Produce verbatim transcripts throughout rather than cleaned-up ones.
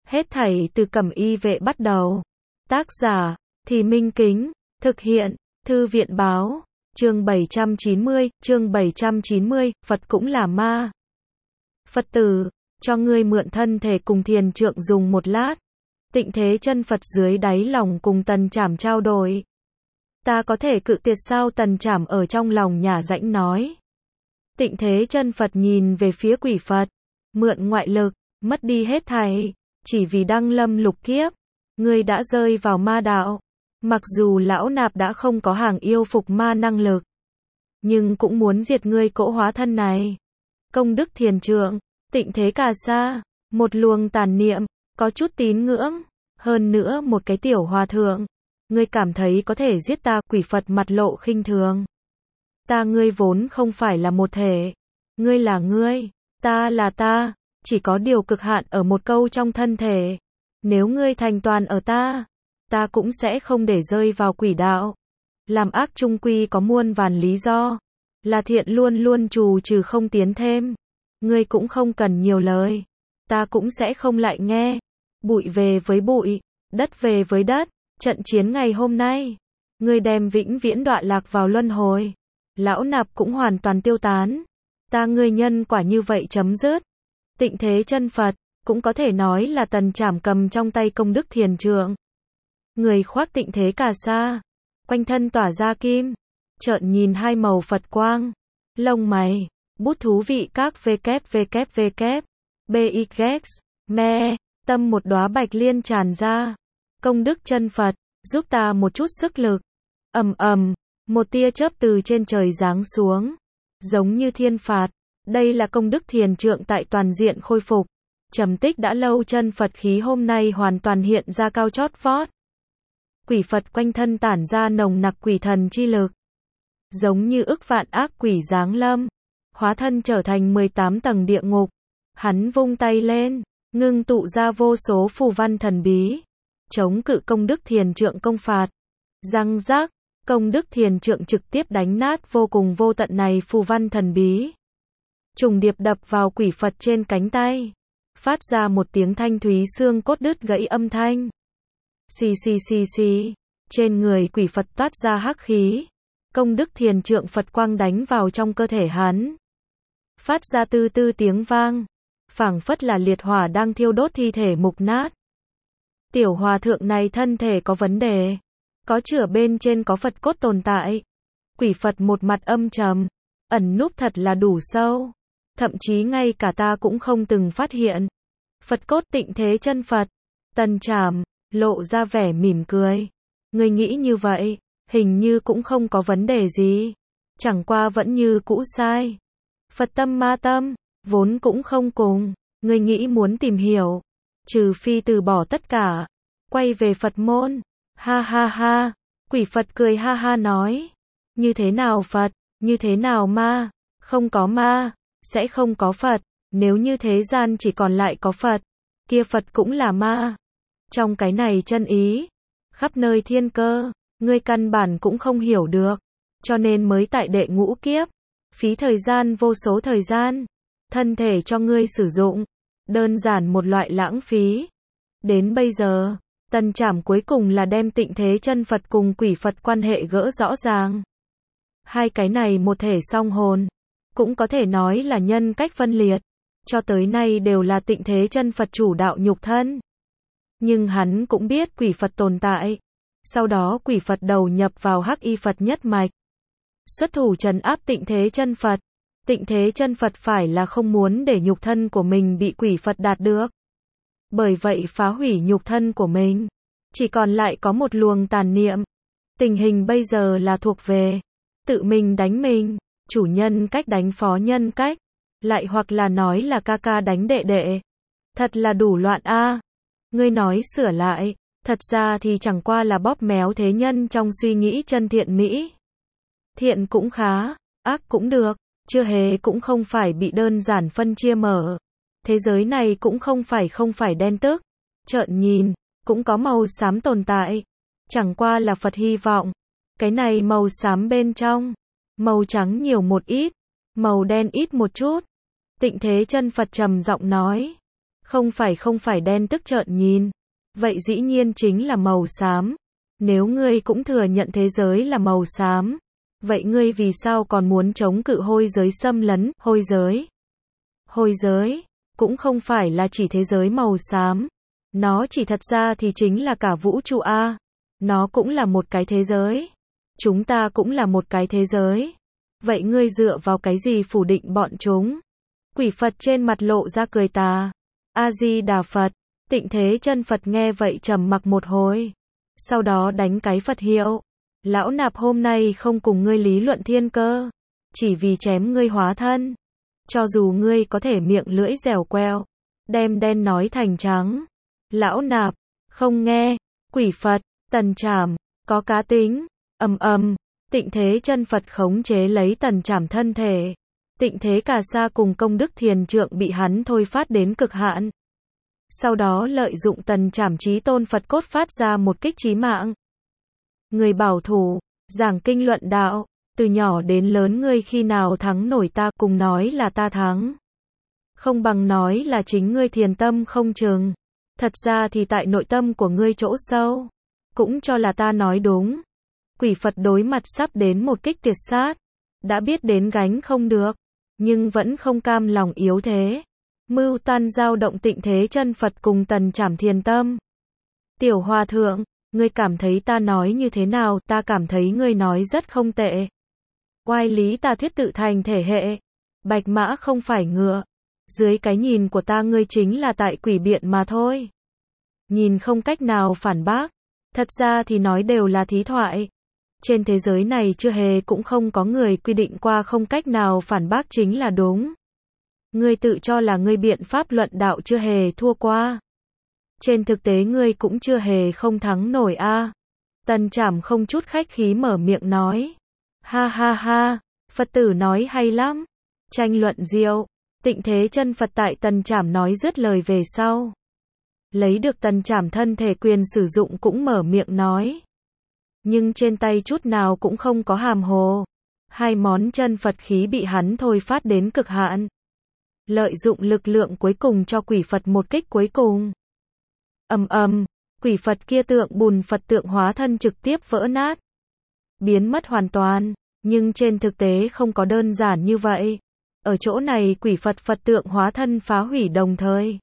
Hết thảy từ Cẩm Y Vệ bắt đầu. Tác giả, Thì Minh Kính, thực hiện, Thư viện báo, chương bảy trăm chín mươi, chương bảy trăm chín mươi, Phật cũng là ma. Phật tử, cho ngươi mượn thân thể cùng thiền trượng dùng một lát. Tịnh Thế Chân Phật dưới đáy lòng cùng Tần Trảm trao đổi. Ta có thể cự tuyệt sao? Tần Trảm ở trong lòng nhả rãnh nói. Tịnh Thế Chân Phật nhìn về phía quỷ Phật. Mượn ngoại lực, mất đi hết thảy, chỉ vì đăng lâm lục kiếp. Ngươi đã rơi vào ma đạo. Mặc dù lão nạp đã không có hàng yêu phục ma năng lực, nhưng cũng muốn diệt ngươi cỗ hóa thân này. Công đức thiền trượng, Tịnh Thế Cà Sa, một luồng tàn niệm, có chút tín ngưỡng, hơn nữa một cái tiểu hòa thượng. Ngươi cảm thấy có thể giết ta? Quỷ Phật mặt lộ khinh thường. Ta ngươi vốn không phải là một thể. Ngươi là ngươi, ta là ta, chỉ có điều cực hạn ở một câu trong thân thể. Nếu ngươi thành toàn ở ta, ta cũng sẽ không để rơi vào quỷ đạo. Làm ác chung quy có muôn vàn lý do. Là thiện luôn luôn trù trừ không tiến thêm. Ngươi cũng không cần nhiều lời. Ta cũng sẽ không lại nghe. Bụi về với bụi, đất về với đất. Trận chiến ngày hôm nay, ngươi đem vĩnh viễn đọa lạc vào luân hồi. Lão nạp cũng hoàn toàn tiêu tán. Ta ngươi nhân quả như vậy chấm dứt. Tịnh Thế Chân Phật, cũng có thể nói là Tần Trảm cầm trong tay công đức thiền trượng. Người khoác Tịnh Thế Cà Sa, quanh thân tỏa ra kim, trợn nhìn hai màu Phật quang, lông mày, bút thú vị các www, bx, me, tâm một đóa bạch liên tràn ra. Công đức chân Phật, giúp ta một chút sức lực. Ầm ầm, một tia chớp từ trên trời giáng xuống, giống như thiên phạt. Đây là công đức thiền trượng tại toàn diện khôi phục. Trầm tích đã lâu chân Phật khí hôm nay hoàn toàn hiện ra cao chót vót. Quỷ Phật quanh thân tản ra nồng nặc quỷ thần chi lực. Giống như ức vạn ác quỷ giáng lâm, hóa thân trở thành mười tám tầng địa ngục. Hắn vung tay lên, ngưng tụ ra vô số phù văn thần bí, chống cự công đức thiền trượng công phạt. Răng rác, công đức thiền trượng trực tiếp đánh nát vô cùng vô tận này phù văn thần bí. Trùng điệp đập vào quỷ Phật trên cánh tay, phát ra một tiếng thanh thúy xương cốt đứt gãy âm thanh. Xì xì xì xì, trên người quỷ Phật toát ra hắc khí. Công đức thiền trượng Phật quang đánh vào trong cơ thể hắn, phát ra tư tư tiếng vang, phảng phất là liệt hỏa đang thiêu đốt thi thể mục nát. Tiểu hòa thượng này thân thể có vấn đề, có chửa bên trên có Phật cốt tồn tại. Quỷ Phật một mặt âm trầm, ẩn núp thật là đủ sâu, thậm chí ngay cả ta cũng không từng phát hiện. Phật cốt Tịnh Thế Chân Phật, Tần Trảm lộ ra vẻ mỉm cười. Ngươi nghĩ như vậy, hình như cũng không có vấn đề gì, chẳng qua vẫn như cũ sai. Phật tâm ma tâm, vốn cũng không cùng. Ngươi nghĩ muốn tìm hiểu, trừ phi từ bỏ tất cả, quay về Phật môn. Ha ha ha, quỷ Phật cười ha ha nói. Như thế nào Phật, như thế nào ma? Không có ma, sẽ không có Phật. Nếu như thế gian chỉ còn lại có Phật, kia Phật cũng là ma. Trong cái này chân ý, khắp nơi thiên cơ, ngươi căn bản cũng không hiểu được. Cho nên mới tại đệ ngũ kiếp, phí thời gian vô số thời gian, thân thể cho ngươi sử dụng. Đơn giản một loại lãng phí. Đến bây giờ, Tần Trảm cuối cùng là đem Tịnh Thế Chân Phật cùng quỷ Phật quan hệ gỡ rõ ràng. Hai cái này một thể song hồn, cũng có thể nói là nhân cách phân liệt. Cho tới nay đều là Tịnh Thế Chân Phật chủ đạo nhục thân. Nhưng hắn cũng biết quỷ Phật tồn tại. Sau đó quỷ Phật đầu nhập vào Hắc Y Phật nhất mạch, xuất thủ trấn áp Tịnh Thế Chân Phật. Tịnh Thế Chân Phật phải là không muốn để nhục thân của mình bị quỷ Phật đạt được. Bởi vậy phá hủy nhục thân của mình, chỉ còn lại có một luồng tàn niệm. Tình hình bây giờ là thuộc về tự mình đánh mình, chủ nhân cách đánh phó nhân cách, lại hoặc là nói là ca ca đánh đệ đệ. Thật là đủ loạn a. À. Ngươi nói sửa lại, thật ra thì chẳng qua là bóp méo thế nhân trong suy nghĩ chân thiện mỹ. Thiện cũng khá, ác cũng được, chưa hề cũng không phải bị đơn giản phân chia mở. Thế giới này cũng không phải không phải đen tức, trợn nhìn, cũng có màu xám tồn tại. Chẳng qua là Phật hy vọng, cái này màu xám bên trong, màu trắng nhiều một ít, màu đen ít một chút. Tịnh Thế Chân Phật trầm giọng nói, Không phải không phải đen tức trợn nhìn. Vậy dĩ nhiên chính là màu xám. Nếu ngươi cũng thừa nhận thế giới là màu xám, vậy ngươi vì sao còn muốn chống cự hôi giới xâm lấn, hôi giới? Hôi giới, cũng không phải là chỉ thế giới màu xám. Nó chỉ thật ra thì chính là cả vũ trụ A. Nó cũng là một cái thế giới. Chúng ta cũng là một cái thế giới. Vậy ngươi dựa vào cái gì phủ định bọn chúng? Quỷ Phật trên mặt lộ ra cười tà. A-di-đà Phật. Tịnh Thế Chân Phật nghe vậy trầm mặc một hồi. Sau đó đánh cái Phật hiệu. Lão nạp hôm nay không cùng ngươi lý luận thiên cơ. Chỉ vì chém ngươi hóa thân. Cho dù ngươi có thể miệng lưỡi dẻo queo, đem đen nói thành trắng. Lão nạp, không nghe. Quỷ Phật, Tần Trảm, có cá tính. Ầm ầm, Tịnh Thế Chân Phật khống chế lấy Tần Trảm thân thể. Tịnh Thế Cà Sa cùng công đức thiền trượng bị hắn thôi phát đến cực hạn. Sau đó lợi dụng Tần Trảm chí tôn Phật cốt phát ra một kích chí mạng. Người bảo thủ, giảng kinh luận đạo, từ nhỏ đến lớn ngươi khi nào thắng nổi ta, cùng nói là ta thắng. Không bằng nói là chính ngươi thiền tâm không chừng. Thật ra thì tại nội tâm của ngươi chỗ sâu, cũng cho là ta nói đúng. Quỷ Phật đối mặt sắp đến một kích tuyệt sát, đã biết đến gánh không được, nhưng vẫn không cam lòng yếu thế. Mưu toan dao động Tịnh Thế Chân Phật cùng Tần Trảm thiền tâm. Tiểu Hòa Thượng, ngươi cảm thấy ta nói như thế nào? Ta cảm thấy ngươi nói rất không tệ. Oai lý tà thuyết tự thành thể hệ. Bạch mã không phải ngựa. Dưới cái nhìn của ta ngươi chính là tại quỷ biện mà thôi. Nhìn không cách nào phản bác. Thật ra thì nói đều là thí thoại. Trên thế giới này chưa hề cũng không có người quy định qua không cách nào phản bác chính là đúng. Ngươi tự cho là ngươi biện pháp luận đạo chưa hề thua qua. Trên thực tế ngươi cũng chưa hề không thắng nổi a. À. Tần Trảm không chút khách khí mở miệng nói. Ha ha ha, Phật tử nói hay lắm. Tranh luận diệu. Tịnh Thế Chân Phật tại Tần Trảm nói dứt lời về sau. Lấy được Tần Trảm thân thể quyền sử dụng cũng mở miệng nói. Nhưng trên tay chút nào cũng không có hàm hồ. Hai món chân Phật khí bị hắn thôi phát đến cực hạn. Lợi dụng lực lượng cuối cùng cho quỷ Phật một kích cuối cùng. Ầm ầm, quỷ Phật kia tượng bùn Phật tượng hóa thân trực tiếp vỡ nát. Biến mất hoàn toàn, nhưng trên thực tế không có đơn giản như vậy. Ở chỗ này quỷ Phật Phật tượng hóa thân phá hủy đồng thời.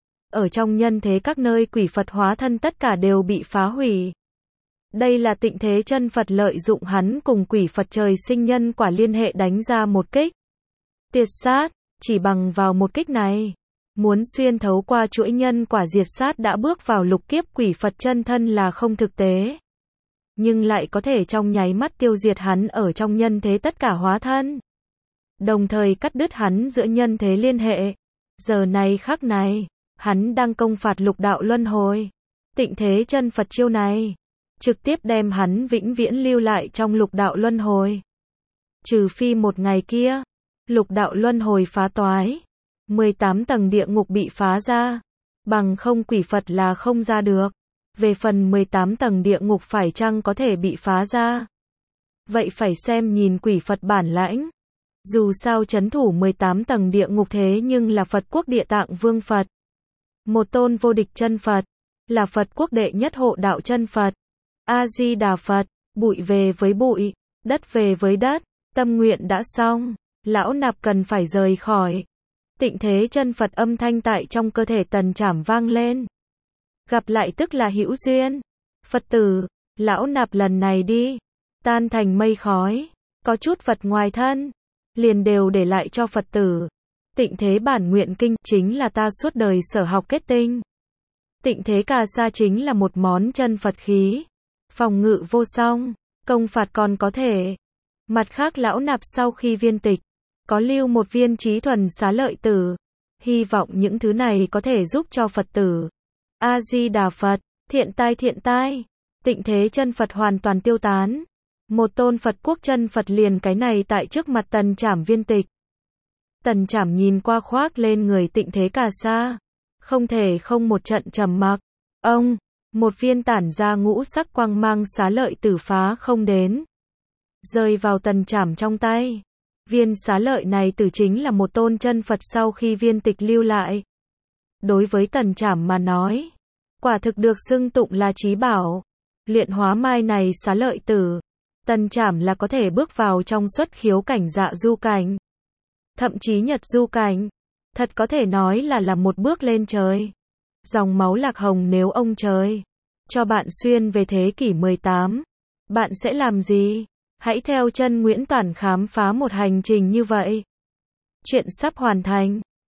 Ở trong nhân thế các nơi quỷ Phật hóa thân tất cả đều bị phá hủy. Đây là Tịnh Thế Chân Phật lợi dụng hắn cùng quỷ Phật trời sinh nhân quả liên hệ đánh ra một kích. Tiệt sát, chỉ bằng vào một kích này. Muốn xuyên thấu qua chuỗi nhân quả diệt sát đã bước vào lục kiếp quỷ Phật chân thân là không thực tế. Nhưng lại có thể trong nháy mắt tiêu diệt hắn ở trong nhân thế tất cả hóa thân. Đồng thời cắt đứt hắn giữa nhân thế liên hệ. Giờ này khắc này, hắn đang công phạt lục đạo luân hồi. Tịnh Thế Chân Phật chiêu này, trực tiếp đem hắn vĩnh viễn lưu lại trong lục đạo luân hồi. Trừ phi một ngày kia, lục đạo luân hồi phá toái. mười tám tầng địa ngục bị phá ra. Bằng không quỷ Phật là không ra được. Về phần mười tám tầng địa ngục phải chăng có thể bị phá ra? Vậy phải xem nhìn quỷ Phật bản lãnh. Dù sao trấn thủ mười tám tầng địa ngục thế nhưng là Phật quốc địa tạng vương Phật. Một tôn vô địch chân Phật. Là Phật quốc đệ nhất hộ đạo chân Phật. A-di-đà Phật. Bụi về với bụi. Đất về với đất. Tâm nguyện đã xong. Lão nạp cần phải rời khỏi. Tịnh Thế Chân Phật âm thanh tại trong cơ thể Tần Trảm vang lên. Gặp lại tức là hữu duyên. Phật tử, lão nạp lần này đi. Tan thành mây khói. Có chút vật ngoài thân. Liền đều để lại cho Phật tử. Tịnh Thế Bản Nguyện Kinh chính là ta suốt đời sở học kết tinh. Tịnh Thế Cà Sa chính là một món chân Phật khí. Phòng ngự vô song. Công phạt còn có thể. Mặt khác lão nạp sau khi viên tịch. Có lưu một viên trí thuần xá lợi tử. Hy vọng những thứ này có thể giúp cho Phật tử. A-di-đà Phật. Thiện tai thiện tai. Tịnh Thế Chân Phật hoàn toàn tiêu tán. Một tôn Phật quốc chân Phật liền cái này tại trước mặt Tần Trảm viên tịch. Tần Trảm nhìn qua khoác lên người Tịnh Thế Cà Sa. Không thể không một trận trầm mặc. Ông, một viên tản ra ngũ sắc quang mang xá lợi tử phá không đến. Rơi vào Tần Trảm trong tay. Viên xá lợi này tử chính là một tôn chân Phật sau khi viên tịch lưu lại. đối với Tần Trảm mà nói, quả thực được xưng tụng là chí bảo. Luyện hóa mai này xá lợi tử, Tần Trảm là có thể bước vào trong xuất khiếu cảnh dạ du cảnh, thậm chí nhật du cảnh. Thật có thể nói là là một bước lên trời. Dòng máu Lạc Hồng, nếu ông trời cho bạn xuyên về thế kỷ mười tám, bạn sẽ làm gì? Hãy theo chân Nguyễn Toản khám phá một hành trình như vậy. Chuyện sắp hoàn thành.